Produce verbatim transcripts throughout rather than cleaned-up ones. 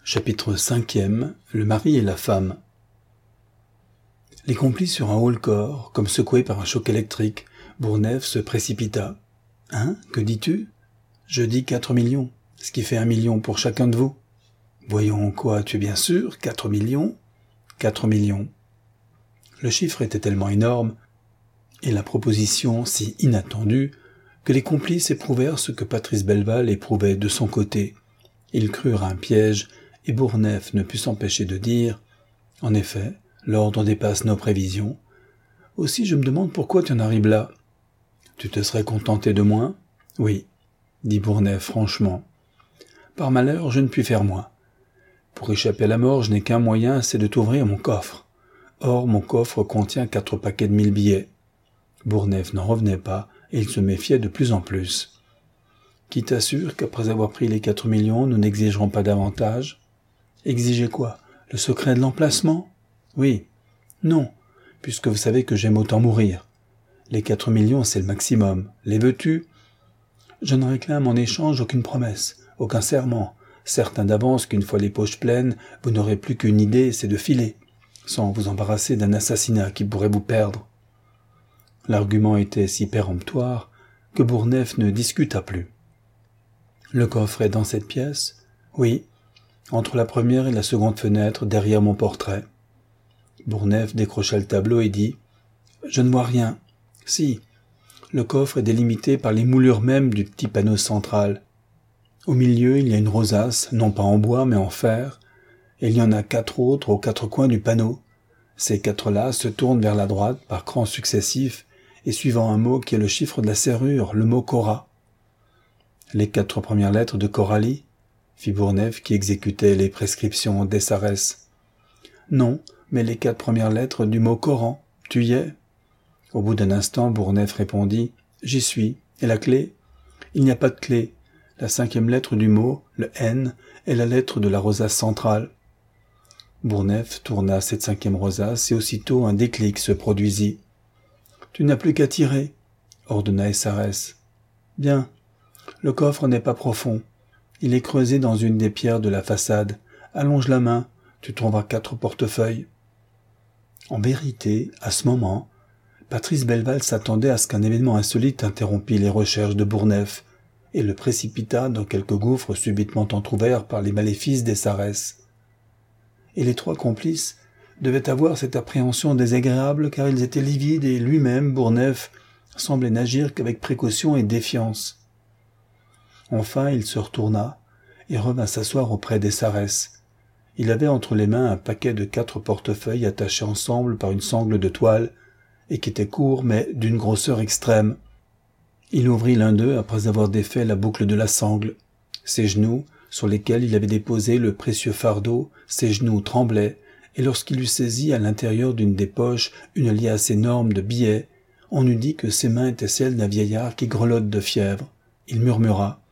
Chapitre cinquième. Le mari et la femme. Les complices sur un haut-le-corps, comme secoués par un choc électrique, Bourneuf se précipita. « Hein, que dis-tu ? Je dis quatre millions, ce qui fait un million pour chacun de vous. »« Voyons quoi, tu es bien sûr, quatre millions ?»« Quatre millions. » Le chiffre était tellement énorme, et la proposition si inattendue, que les complices éprouvèrent ce que Patrice Belval éprouvait de son côté. Ils crurent un piège, et Bourneuf ne put s'empêcher de dire « En effet, l'ordre dépasse nos prévisions. Aussi je me demande pourquoi tu en arrives là. Tu te serais contenté de moins ? » ?»« Oui, » dit Bourneuf franchement. « Par malheur, je ne puis faire moins. Pour échapper à la mort, je n'ai qu'un moyen, c'est de t'ouvrir mon coffre. Or, mon coffre contient quatre paquets de mille billets. » Bourneuf n'en revenait pas, et il se méfiait de plus en plus. « Qui t'assure qu'après avoir pris les quatre millions, nous n'exigerons pas davantage ? » ?»« Exiger quoi ? Le secret de l'emplacement ? » ?»« Oui. »« Non, puisque vous savez que j'aime autant mourir. Les quatre millions, c'est le maximum. Les veux-tu ? » ?»« Je ne réclame en échange aucune promesse, aucun serment, certain d'avance qu'une fois les poches pleines, vous n'aurez plus qu'une idée, c'est de filer, sans vous embarrasser d'un assassinat qui pourrait vous perdre. » L'argument était si péremptoire que Bourneuf ne discuta plus. « Le coffre est dans cette pièce ? » ?»« Oui. » Entre la première et la seconde fenêtre, derrière mon portrait. Bourneuf décrocha le tableau et dit « Je ne vois rien. Si, le coffre est délimité par les moulures mêmes du petit panneau central. Au milieu, il y a une rosace, non pas en bois, mais en fer, et il y en a quatre autres aux quatre coins du panneau. Ces quatre-là se tournent vers la droite par crans successifs et suivant un mot qui est le chiffre de la serrure, le mot Cora. »« Les quatre premières lettres de Coralie ?» fit Bourneuf qui exécutait les prescriptions d'Essarès. « Non, mais les quatre premières lettres du mot Coran. Tu y es ?» Au bout d'un instant, Bourneuf répondit « J'y suis. Et la clé ? » ?»« Il n'y a pas de clé. La cinquième lettre du mot, le N, est la lettre de la rosace centrale. » Bourneuf tourna cette cinquième rosace et aussitôt un déclic se produisit. « Tu n'as plus qu'à tirer, » ordonna Essarès. « Bien. Le coffre n'est pas profond. Il est creusé dans une des pierres de la façade. Allonge la main, tu trouveras quatre portefeuilles. » En vérité, à ce moment, Patrice Belval s'attendait à ce qu'un événement insolite interrompît les recherches de Bourneuf et le précipita dans quelques gouffres subitement entr'ouverts par les maléfices d'Essarès. Et les trois complices devaient avoir cette appréhension désagréable car ils étaient livides et lui-même, Bourneuf, semblait n'agir qu'avec précaution et défiance. Enfin, il se retourna et revint s'asseoir auprès d'Essarès. Il avait entre les mains un paquet de quatre portefeuilles attachés ensemble par une sangle de toile et qui étaient courts mais d'une grosseur extrême. Il ouvrit l'un d'eux après avoir défait la boucle de la sangle. Ses genoux, sur lesquels il avait déposé le précieux fardeau, ses genoux tremblaient, et lorsqu'il eut saisi à l'intérieur d'une des poches une liasse énorme de billets, on eût dit que ses mains étaient celles d'un vieillard qui grelotte de fièvre. Il murmura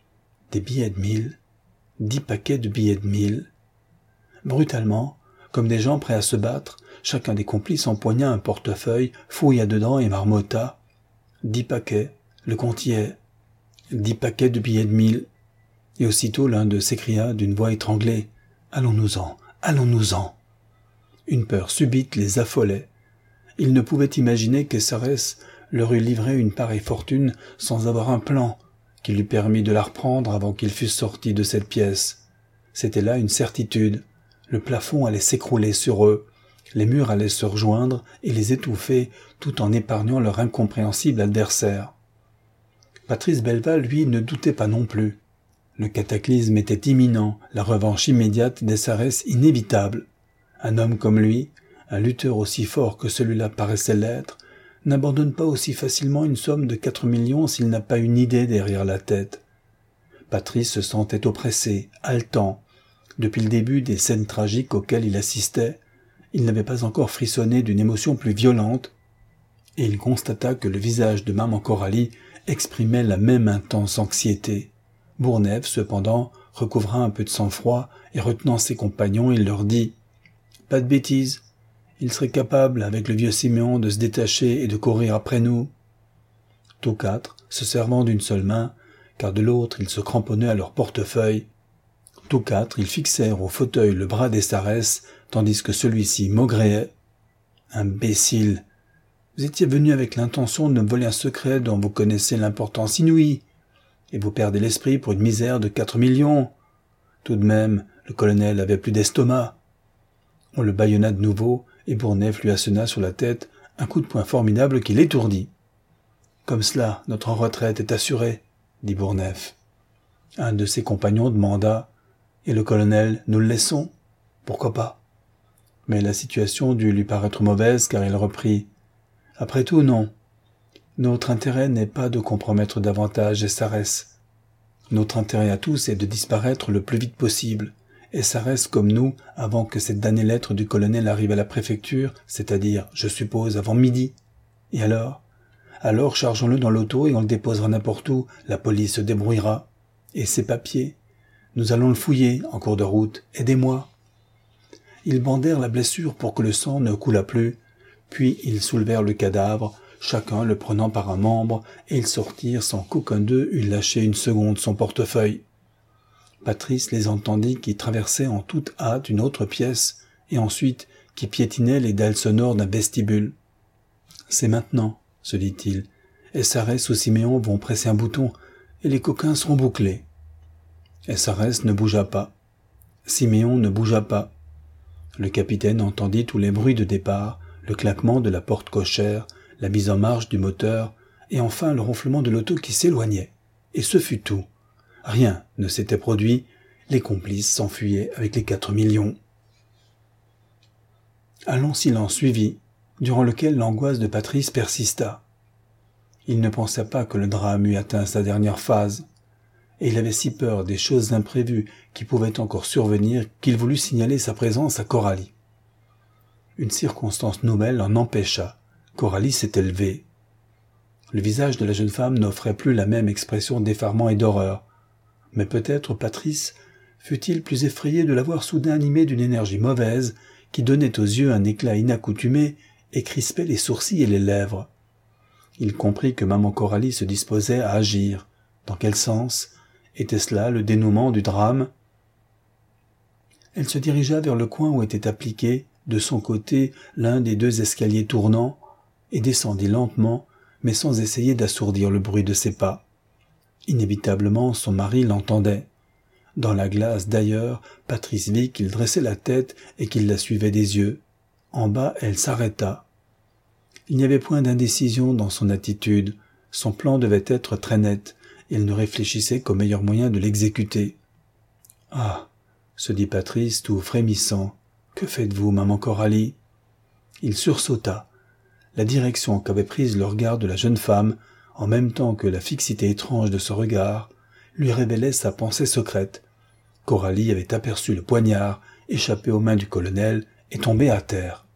« Des billets de mille, dix paquets de billets de mille. » Brutalement, comme des gens prêts à se battre, chacun des complices empoigna un portefeuille, fouilla dedans et marmotta « Dix paquets, le compte y est. Dix paquets de billets de mille. » Et aussitôt l'un d'eux s'écria d'une voix étranglée « Allons-nous-en, allons-nous-en » Une peur subite les affolait. Ils ne pouvaient imaginer qu'Essarès leur eût livré une pareille fortune sans avoir un plan qui lui permît de la reprendre avant qu'ils fussent sortis de cette pièce. C'était là une certitude. Le plafond allait s'écrouler sur eux, les murs allaient se rejoindre et les étouffer tout en épargnant leur incompréhensible adversaire. Patrice Belval, lui, ne doutait pas non plus. Le cataclysme était imminent, la revanche immédiate d'Essarès inévitable. Un homme comme lui, un lutteur aussi fort que celui-là paraissait l'être, n'abandonne pas aussi facilement une somme de quatre millions s'il n'a pas une idée derrière la tête. Patrice se sentait oppressé, haletant. Depuis le début des scènes tragiques auxquelles il assistait, il n'avait pas encore frissonné d'une émotion plus violente, et il constata que le visage de maman Coralie exprimait la même intense anxiété. Bourneuf, cependant, recouvra un peu de sang-froid et retenant ses compagnons, il leur dit « Pas de bêtises, il serait capable, avec le vieux Siméon, de se détacher et de courir après nous. » Tous quatre, se servant d'une seule main, car de l'autre ils se cramponnaient à leur portefeuille, Tous quatre, ils fixèrent au fauteuil le bras d'Essarès, tandis que celui-ci maugréait. « Imbécile! Vous étiez venu avec l'intention de me voler un secret dont vous connaissez l'importance inouïe, et vous perdez l'esprit pour une misère de quatre millions. Tout de même, le colonel avait plus d'estomac. » On le bâillonna de nouveau, et Bourneuf lui assena sur la tête un coup de poing formidable qui l'étourdit. « Comme cela, notre retraite est assurée, » dit Bourneuf. Un de ses compagnons demanda « Et le colonel, nous le laissons ? Pourquoi pas ?» Mais la situation dut lui paraître mauvaise, car il reprit « Après tout, non. Notre intérêt n'est pas de compromettre davantage Essarès. Notre intérêt à tous est de disparaître le plus vite possible. Essarès comme nous, avant que cette damnée lettre du colonel arrive à la préfecture, c'est-à-dire, je suppose, avant midi. Et alors ? Alors chargeons-le dans l'auto et on le déposera n'importe où, la police se débrouillera. Et ses papiers ? Nous allons le fouiller, en cours de route. Aidez-moi. » Ils bandèrent la blessure pour que le sang ne coulât plus, puis ils soulevèrent le cadavre, chacun le prenant par un membre, et ils sortirent sans qu'aucun d'eux eût lâché une seconde son portefeuille. Patrice les entendit qui traversaient en toute hâte une autre pièce, et ensuite qui piétinaient les dalles sonores d'un vestibule. « C'est maintenant, » se dit-il. « Essarès ou Siméon vont presser un bouton, et les coquins seront bouclés. » Essarès ne bougea pas. Siméon ne bougea pas. Le capitaine entendit tous les bruits de départ, le claquement de la porte cochère, la mise en marche du moteur, et enfin le ronflement de l'auto qui s'éloignait. Et ce fut tout. Rien ne s'était produit, les complices s'enfuyaient avec les quatre millions. Un long silence suivit, durant lequel l'angoisse de Patrice persista. Il ne pensa pas que le drame eût atteint sa dernière phase, et il avait si peur des choses imprévues qui pouvaient encore survenir qu'il voulut signaler sa présence à Coralie. Une circonstance nouvelle en empêcha. Coralie s'était levée. Le visage de la jeune femme n'offrait plus la même expression d'effarement et d'horreur, mais peut-être Patrice fut-il plus effrayé de la voir soudain animée d'une énergie mauvaise qui donnait aux yeux un éclat inaccoutumé et crispait les sourcils et les lèvres. Il comprit que maman Coralie se disposait à agir. Dans quel sens ? Était-ce là le dénouement du drame ? Elle se dirigea vers le coin où était appliqué, de son côté, l'un des deux escaliers tournants, et descendit lentement, mais sans essayer d'assourdir le bruit de ses pas. Inévitablement, son mari l'entendait. Dans la glace, d'ailleurs, Patrice vit qu'il dressait la tête et qu'il la suivait des yeux. En bas, elle s'arrêta. Il n'y avait point d'indécision dans son attitude. Son plan devait être très net. Il ne réfléchissait qu'au meilleur moyen de l'exécuter. « Ah !» se dit Patrice, tout frémissant. « Que faites-vous, maman Coralie ?» Il sursauta. La direction qu'avait prise le regard de la jeune femme, en même temps que la fixité étrange de ce regard, lui révélait sa pensée secrète. Coralie avait aperçu le poignard, échappé aux mains du colonel, et tombé à terre.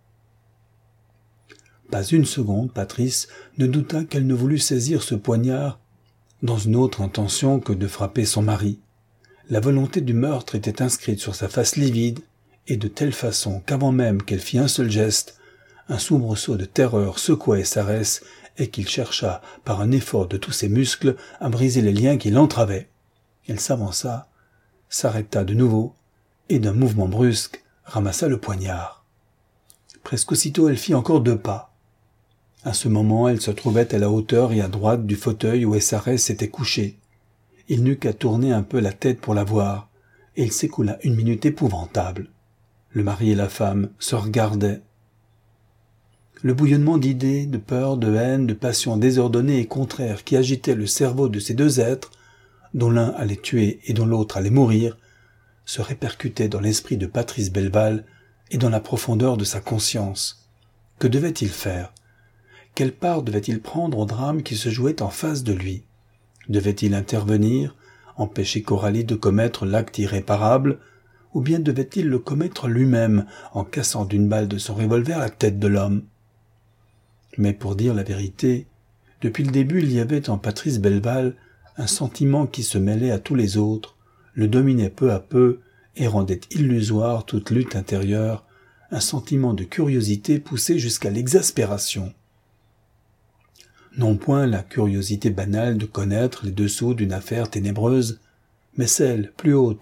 Pas une seconde, Patrice ne douta qu'elle ne voulût saisir ce poignard dans une autre intention que de frapper son mari. La volonté du meurtre était inscrite sur sa face livide, et de telle façon qu'avant même qu'elle fît un seul geste, un soubresaut de terreur secoua Essarès et qu'il chercha, par un effort de tous ses muscles, à briser les liens qui l'entravaient. Elle s'avança, s'arrêta de nouveau, et d'un mouvement brusque, ramassa le poignard. Presque aussitôt, elle fit encore deux pas. À ce moment, elle se trouvait à la hauteur et à droite du fauteuil où Essarès s'était couché. Il n'eut qu'à tourner un peu la tête pour la voir, et il s'écoula une minute épouvantable. Le mari et la femme se regardaient. Le bouillonnement d'idées, de peur, de haine, de passions désordonnées et contraires qui agitaient le cerveau de ces deux êtres, dont l'un allait tuer et dont l'autre allait mourir, se répercutait dans l'esprit de Patrice Belval et dans la profondeur de sa conscience. Que devait-il faire ? Quelle part devait-il prendre au drame qui se jouait en face de lui ? Devait-il intervenir, empêcher Coralie de commettre l'acte irréparable, ou bien devait-il le commettre lui-même en cassant d'une balle de son revolver la tête de l'homme ? Mais pour dire la vérité, depuis le début il y avait en Patrice Belval un sentiment qui se mêlait à tous les autres, le dominait peu à peu et rendait illusoire toute lutte intérieure, un sentiment de curiosité poussé jusqu'à l'exaspération. Non point la curiosité banale de connaître les dessous d'une affaire ténébreuse, mais celle, plus haute,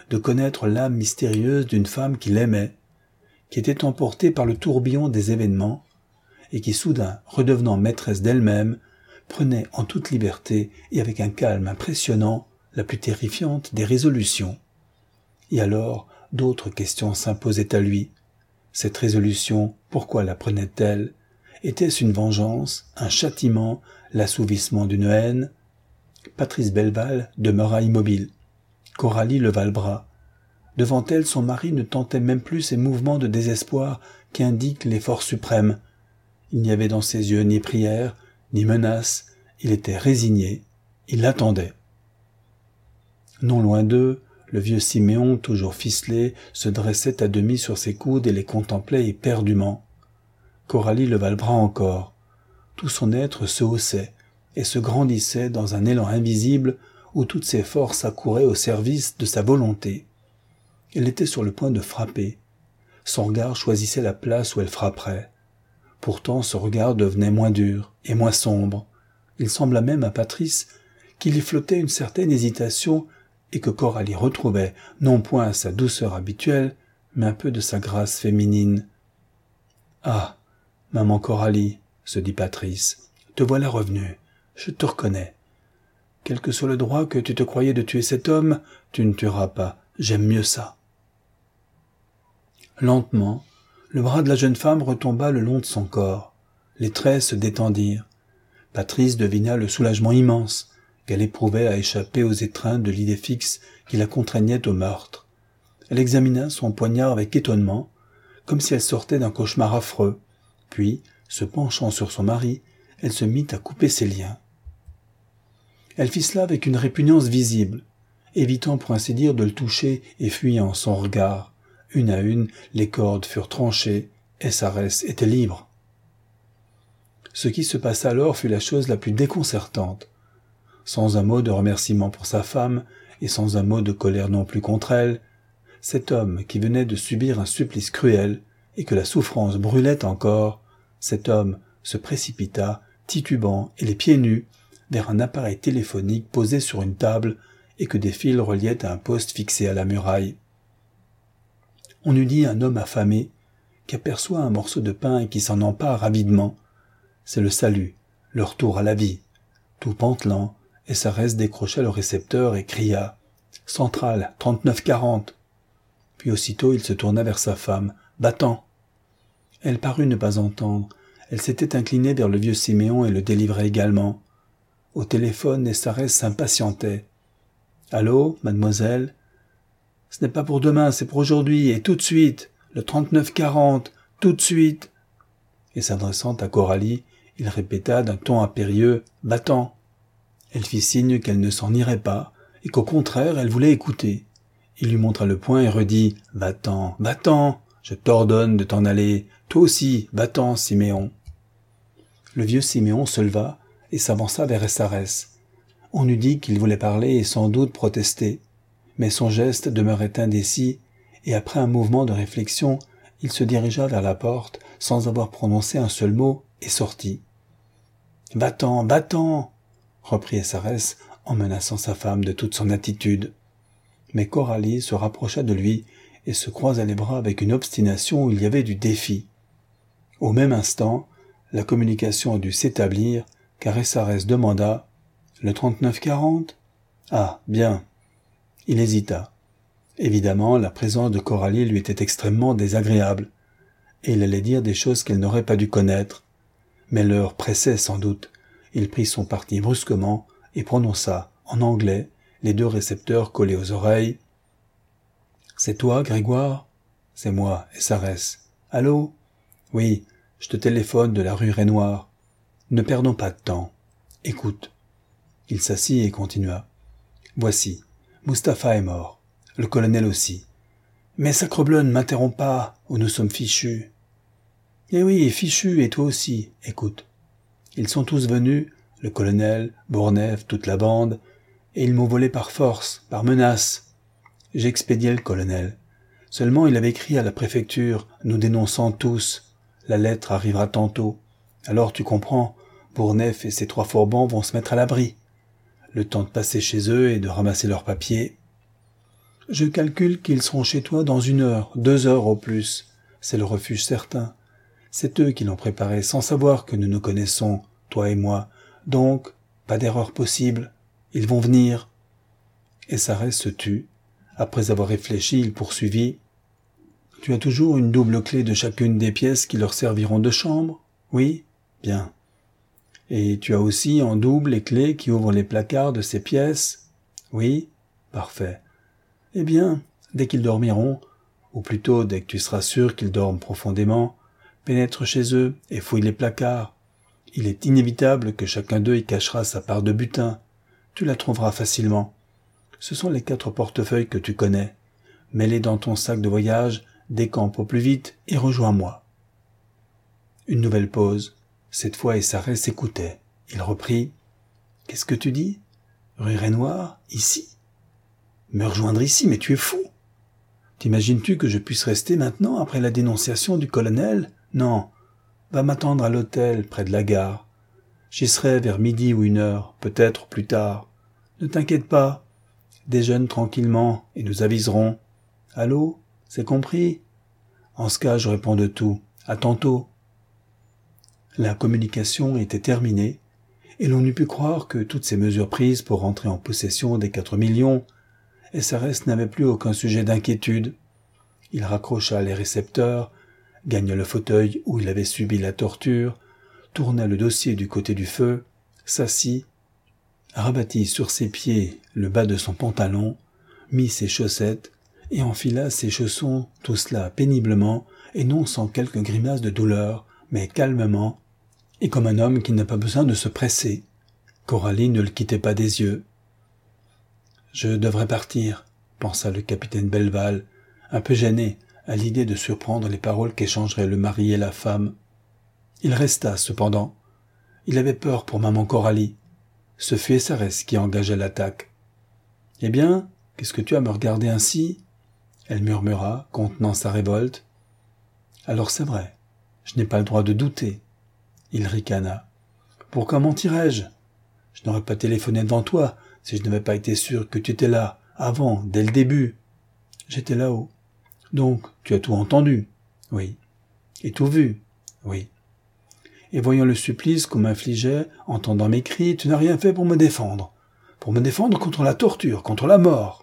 de connaître l'âme mystérieuse d'une femme qu'il aimait, qui était emportée par le tourbillon des événements, et qui soudain, redevenant maîtresse d'elle-même, prenait en toute liberté et avec un calme impressionnant la plus terrifiante des résolutions. Et alors, d'autres questions s'imposaient à lui. Cette résolution, pourquoi la prenait-elle? Était-ce une vengeance, un châtiment, l'assouvissement d'une haine? Patrice Belval demeura immobile. Coralie leva le bras. Devant elle, son mari ne tentait même plus ces mouvements de désespoir qui indiquent l'effort suprême. Il n'y avait dans ses yeux ni prière, ni menace. Il était résigné. Il l'attendait. Non loin d'eux, le vieux Siméon, toujours ficelé, se dressait à demi sur ses coudes et les contemplait éperdument. Coralie leva le bras encore. Tout son être se haussait et se grandissait dans un élan invisible où toutes ses forces accouraient au service de sa volonté. Elle était sur le point de frapper. Son regard choisissait la place où elle frapperait. Pourtant, ce regard devenait moins dur et moins sombre. Il sembla même à Patrice qu'il y flottait une certaine hésitation et que Coralie retrouvait non point sa douceur habituelle, mais un peu de sa grâce féminine. « Ah, maman Coralie, » se dit Patrice, « te voilà revenue, je te reconnais. Quel que soit le droit que tu te croyais de tuer cet homme, tu ne tueras pas, j'aime mieux ça. » Lentement, le bras de la jeune femme retomba le long de son corps. Les traits se détendirent. Patrice devina le soulagement immense qu'elle éprouvait à échapper aux étreintes de l'idée fixe qui la contraignait au meurtre. Elle examina son poignard avec étonnement, comme si elle sortait d'un cauchemar affreux, puis, se penchant sur son mari, elle se mit à couper ses liens. Elle fit cela avec une répugnance visible, évitant pour ainsi dire de le toucher et fuyant son regard. Une à une, les cordes furent tranchées, et Sarès était libre. Ce qui se passa alors fut la chose la plus déconcertante. Sans un mot de remerciement pour sa femme, et sans un mot de colère non plus contre elle, cet homme qui venait de subir un supplice cruel, et que la souffrance brûlait encore, cet homme se précipita, titubant et les pieds nus, vers un appareil téléphonique posé sur une table et que des fils reliaient à un poste fixé à la muraille. On eût dit un homme affamé, qui aperçoit un morceau de pain et qui s'en empare avidement. C'est le salut, le retour à la vie. Tout pantelant, et Sarès décrocha le récepteur et cria « Centrale, trente-neuf quarante » Puis aussitôt il se tourna vers sa femme, battant. Elle parut ne pas entendre. Elle s'était inclinée vers le vieux Siméon et le délivrait également. Au téléphone, Sarès s'impatientait. « Allô, mademoiselle ? Ce n'est pas pour demain, c'est pour aujourd'hui, et tout de suite, le trente-neuf quarante, tout de suite !» Et s'adressant à Coralie, il répéta d'un ton impérieux, battant. Elle fit signe qu'elle ne s'en irait pas, et qu'au contraire, elle voulait écouter. Il lui montra le poing et redit « Va-t'en, va-t'en, je t'ordonne de t'en aller, toi aussi, va-t'en, Siméon !» Le vieux Siméon se leva et s'avança vers Sarès. On eût dit qu'il voulait parler et sans doute protester, mais son geste demeurait indécis, et après un mouvement de réflexion, il se dirigea vers la porte sans avoir prononcé un seul mot et sortit. « Va-t'en, va-t'en !» reprit Sarès en menaçant sa femme de toute son attitude. Mais Coralie se rapprocha de lui et se croisa les bras avec une obstination où il y avait du défi. Au même instant, la communication dut s'établir, car Sarès demanda « Le trente-neuf quarante ?»« Ah, bien. » Il hésita. Évidemment, la présence de Coralie lui était extrêmement désagréable, et il allait dire des choses qu'elle n'aurait pas dû connaître. Mais l'heure pressait sans doute. Il prit son parti brusquement et prononça, en anglais, les deux récepteurs collés aux oreilles. « C'est toi, Grégoire ?»« C'est moi, Sarès. »« Allô ?»« Oui, je te téléphone de la rue Rainoir. Ne perdons pas de temps. Écoute. » Il s'assit et continua. « Voici, Mustapha est mort. Le colonel aussi. Mais sacrebleu, ne m'interromps pas, ou nous sommes fichus. »« Eh oui, fichus, et toi aussi. Écoute. Ils sont tous venus, le colonel, Bourneuf, toute la bande, et ils m'ont volé par force, par menace. J'ai expédié le colonel. Seulement il avait écrit à la préfecture, nous dénonçant tous. La lettre arrivera tantôt. Alors tu comprends, Bourneuf et ses trois fourbans vont se mettre à l'abri. Le temps de passer chez eux et de ramasser leurs papiers. Je calcule qu'ils seront chez toi dans une heure, deux heures au plus. C'est le refuge certain. C'est eux qui l'ont préparé sans savoir que nous nous connaissons, toi et moi. Donc, pas d'erreur possible. Ils vont venir. » Et Sarès se tut. Après avoir réfléchi, il poursuivit. « Tu as toujours une double clé de chacune des pièces qui leur serviront de chambre ? Oui ? Bien. Et tu as aussi en double les clés qui ouvrent les placards de ces pièces ? Oui ? Parfait. Eh bien, dès qu'ils dormiront, ou plutôt dès que tu seras sûr qu'ils dorment profondément, pénètre chez eux et fouille les placards. Il est inévitable que chacun d'eux y cachera sa part de butin. Tu la trouveras facilement. Ce sont les quatre portefeuilles que tu connais. Mets-les dans ton sac de voyage, décampe au plus vite et rejoins-moi. » Une nouvelle pause. Cette fois, Essarès s'écoutait. Il reprit. « Qu'est-ce que tu dis ? Rue Renoir, ici ? Me rejoindre ici, mais tu es fou. T'imagines-tu que je puisse rester maintenant après la dénonciation du colonel ? Non. Va m'attendre à l'hôtel, près de la gare. J'y serai vers midi ou une heure, peut-être plus tard. Ne t'inquiète pas. Déjeune tranquillement et nous aviserons. Allô ? C'est compris ? En ce cas, je réponds de tout. À tantôt. » La communication était terminée, et l'on eût pu croire que toutes ces mesures prises pour rentrer en possession des quatre millions, Essarès n'avait plus aucun sujet d'inquiétude. Il raccrocha les récepteurs, gagna le fauteuil où il avait subi la torture, tourna le dossier du côté du feu, s'assit, rabattit sur ses pieds le bas de son pantalon, mit ses chaussettes et enfila ses chaussons, tout cela péniblement et non sans quelques grimaces de douleur, mais calmement, et comme un homme qui n'a pas besoin de se presser. Coralie ne le quittait pas des yeux. « Je devrais partir, » pensa le capitaine Belval, un peu gêné à l'idée de surprendre les paroles qu'échangeraient le mari et la femme. Il resta, cependant. Il avait peur pour maman Coralie. Ce fut Essarès qui engagea l'attaque. « Eh bien, qu'est-ce que tu as à me regarder ainsi ?» Elle murmura, contenant sa révolte. « Alors c'est vrai, je n'ai pas le droit de douter. » Il ricana. « Pourquoi mentirais-je ? Je n'aurais pas téléphoné devant toi si je n'avais pas été sûr que tu étais là, avant, dès le début. J'étais là-haut. Donc, tu as tout entendu ? Oui. Et tout vu ? Oui. Et voyant le supplice qu'on m'infligeait, entendant mes cris, tu n'as rien fait pour me défendre. Pour me défendre contre la torture, contre la mort.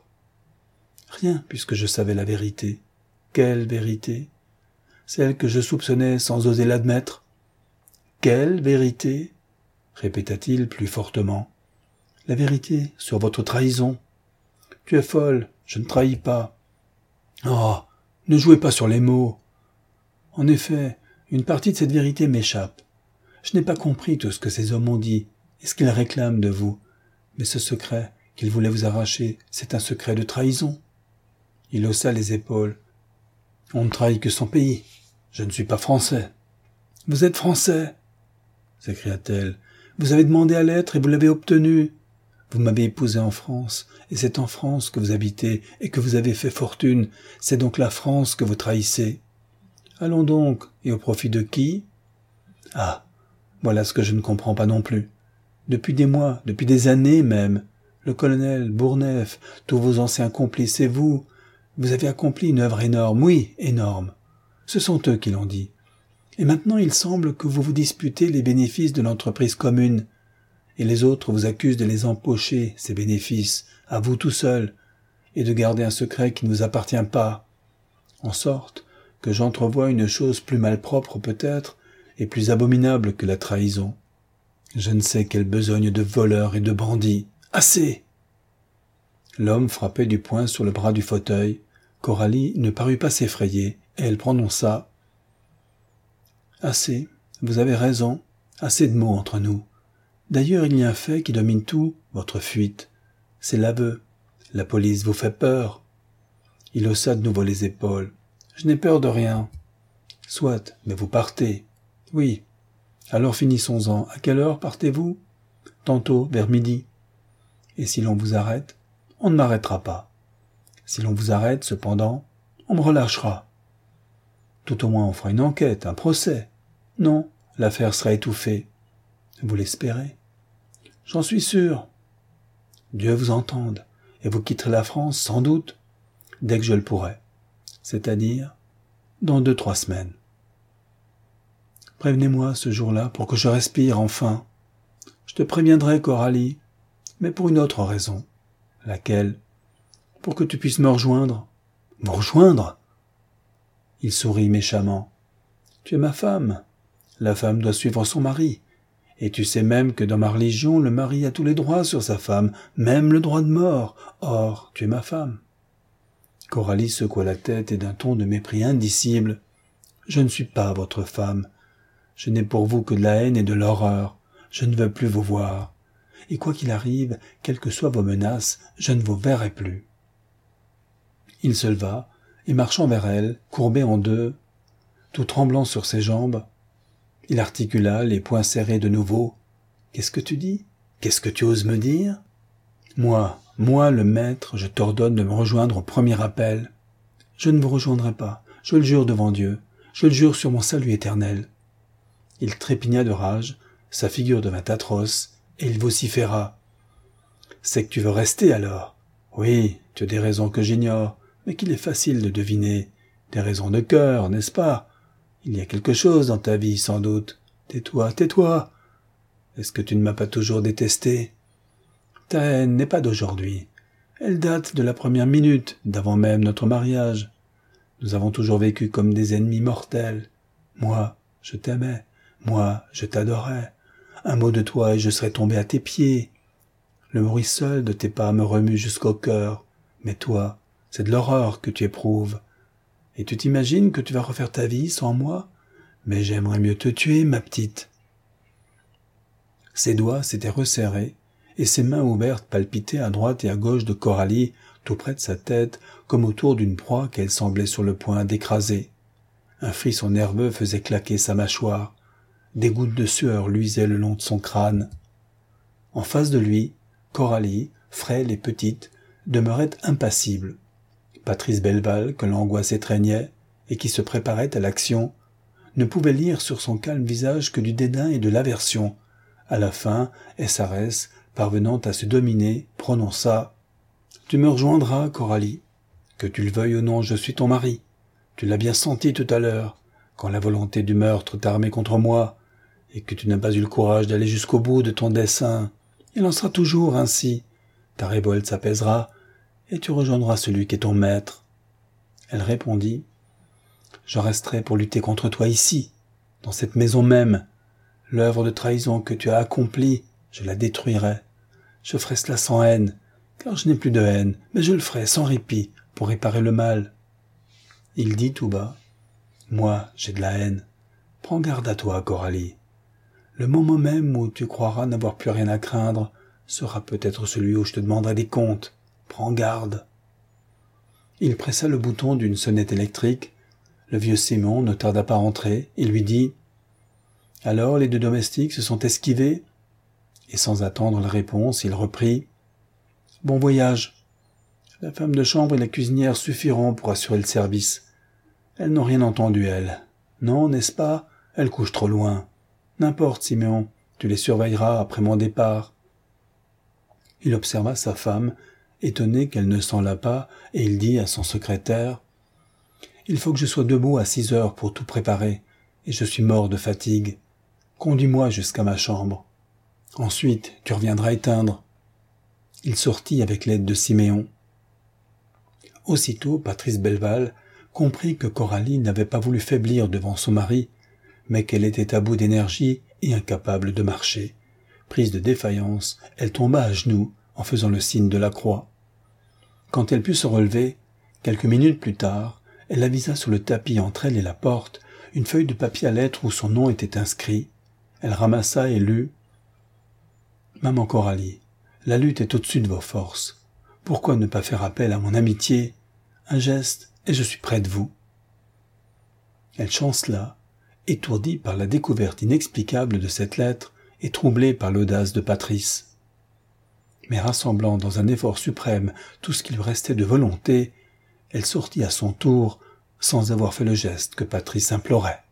Rien, puisque je savais la vérité. Quelle vérité ? Celle que je soupçonnais sans oser l'admettre. Quelle vérité ? Répéta-t-il plus fortement. La vérité sur votre trahison. Tu es folle, je ne trahis pas. Oh, ne jouez pas sur les mots. En effet, une partie de cette vérité m'échappe. Je n'ai pas compris tout ce que ces hommes ont dit et ce qu'ils réclament de vous. Mais ce secret qu'ils voulaient vous arracher, c'est un secret de trahison. Il haussa les épaules. On ne trahit que son pays. Je ne suis pas français. Vous êtes français, s'écria-t-elle. Vous avez demandé à l'être et vous l'avez obtenu. Vous m'avez épousé en France, et c'est en France que vous habitez et que vous avez fait fortune. C'est donc la France que vous trahissez. Allons donc, et au profit de qui ? Ah, voilà ce que je ne comprends pas non plus. Depuis des mois, depuis des années même, le colonel, Bourneuf, tous vos anciens complices et vous, vous avez accompli une œuvre énorme, oui, énorme. Ce sont eux qui l'ont dit. Et maintenant il semble que vous vous disputez les bénéfices de l'entreprise commune, et les autres vous accusent de les empocher, ces bénéfices, à vous tout seul, et de garder un secret qui ne vous appartient pas. En sorte que j'entrevois une chose plus malpropre peut-être, et plus abominable que la trahison. Je ne sais quelle besogne de voleurs et de bandits. Assez ! L'homme frappait du poing sur le bras du fauteuil. Coralie ne parut pas s'effrayer, et elle prononça « Assez, vous avez raison, assez de mots entre nous. D'ailleurs, il y a un fait qui domine tout, votre fuite. C'est l'aveu. La police vous fait peur. » Il haussa de nouveau les épaules. « Je n'ai peur de rien. »« Soit, mais vous partez. »« Oui. Alors finissons-en. À quelle heure partez-vous ? » ?»« Tantôt, vers midi. »« Et si l'on vous arrête ? » ?»« On ne m'arrêtera pas. »« Si l'on vous arrête, cependant, on me relâchera. »« Tout au moins on fera une enquête, un procès. »« Non, l'affaire sera étouffée. »« Vous l'espérez ? » ?»« J'en suis sûr. »« Dieu vous entende, et vous quitterez la France, sans doute. dès que je le pourrai, c'est-à-dire dans deux, trois semaines. Prévenez-moi ce jour-là pour que je respire enfin. Je te préviendrai, Coralie, mais pour une autre raison. Laquelle? Pour que tu puisses me rejoindre. Me rejoindre? Il sourit méchamment. Tu es ma femme. La femme doit suivre son mari. Et tu sais même que dans ma religion, le mari a tous les droits sur sa femme, même le droit de mort. Or, tu es ma femme. Coralie secoua la tête et d'un ton de mépris indicible. Je ne suis pas votre femme. Je n'ai pour vous que de la haine et de l'horreur. Je ne veux plus vous voir. Et quoi qu'il arrive, quelles que soient vos menaces, je ne vous verrai plus. Il se leva, et marchant vers elle, courbé en deux, tout tremblant sur ses jambes, il articula, les poings serrés de nouveau. « Qu'est-ce que tu dis? Qu'est-ce que tu oses me dire? » « Moi, moi le maître, je t'ordonne de me rejoindre au premier appel. »« Je ne vous rejoindrai pas, je le jure devant Dieu, je le jure sur mon salut éternel. » Il trépigna de rage, sa figure devint atroce, et il vociféra. « C'est que tu veux rester alors? Oui, tu as des raisons que j'ignore, mais qu'il est facile de deviner. Des raisons de cœur, n'est-ce pas? Il y a quelque chose dans ta vie, sans doute. Tais-toi, tais-toi. Est-ce que tu ne m'as pas toujours détesté? Ta haine n'est pas d'aujourd'hui. Elle date de la première minute, d'avant même notre mariage. Nous avons toujours vécu comme des ennemis mortels. Moi, je t'aimais. Moi, je t'adorais. Un mot de toi et je serais tombé à tes pieds. Le bruit seul de tes pas me remue jusqu'au cœur. Mais toi, c'est de l'horreur que tu éprouves. Et tu t'imagines que tu vas refaire ta vie sans moi? Mais j'aimerais mieux te tuer, ma petite. » Ses doigts s'étaient resserrés, et ses mains ouvertes palpitaient à droite et à gauche de Coralie, tout près de sa tête, comme autour d'une proie qu'elle semblait sur le point d'écraser. Un frisson nerveux faisait claquer sa mâchoire. Des gouttes de sueur luisaient le long de son crâne. En face de lui, Coralie, frêle et petite, demeurait impassible. Patrice Belleval, que l'angoisse étreignait et qui se préparait à l'action, ne pouvait lire sur son calme visage que du dédain et de l'aversion. À la fin, S R S, parvenant à se dominer, prononça « Tu me rejoindras, Coralie. Que tu le veuilles ou non, je suis ton mari. Tu l'as bien senti tout à l'heure, quand la volonté du meurtre t'a armé contre moi, et que tu n'as pas eu le courage d'aller jusqu'au bout de ton dessein. Il en sera toujours ainsi. Ta révolte s'apaisera, et tu rejoindras celui qui est ton maître. » Elle répondit « Je resterai pour lutter contre toi ici, dans cette maison même. L'œuvre de trahison que tu as accomplie, je la détruirai. Je ferai cela sans haine, car je n'ai plus de haine, mais je le ferai sans répit pour réparer le mal. » Il dit tout bas « Moi, j'ai de la haine. Prends garde à toi, Coralie. Le moment même où tu croiras n'avoir plus rien à craindre sera peut-être celui où je te demanderai des comptes. Prends garde. » Il pressa le bouton d'une sonnette électrique. Le vieux Simon ne tarda pas à entrer. Il lui dit « Alors les deux domestiques se sont esquivés ?» Et sans attendre la réponse, il reprit « Bon voyage. La femme de chambre et la cuisinière suffiront pour assurer le service. Elles n'ont rien entendu, elles. Non, n'est-ce pas? Elles couchent trop loin. N'importe, Siméon, tu les surveilleras après mon départ. » Il observa sa femme, étonné qu'elle ne s'en lâche pas, et il dit à son secrétaire « Il faut que je sois debout à six heures pour tout préparer, et je suis mort de fatigue. Conduis-moi jusqu'à ma chambre. Ensuite, tu reviendras éteindre. » Il sortit avec l'aide de Siméon. Aussitôt, Patrice Belleval comprit que Coralie n'avait pas voulu faiblir devant son mari, mais qu'elle était à bout d'énergie et incapable de marcher. Prise de défaillance, elle tomba à genoux en faisant le signe de la croix. Quand elle put se relever, quelques minutes plus tard, elle avisa sur le tapis entre elle et la porte une feuille de papier à lettres où son nom était inscrit. Elle ramassa et lut « Maman Coralie, la lutte est au-dessus de vos forces. Pourquoi ne pas faire appel à mon amitié? Un geste, et je suis près de vous. » Elle chancela, étourdie par la découverte inexplicable de cette lettre et troublée par l'audace de Patrice. Mais rassemblant dans un effort suprême tout ce qui lui restait de volonté, elle sortit à son tour sans avoir fait le geste que Patrice implorait.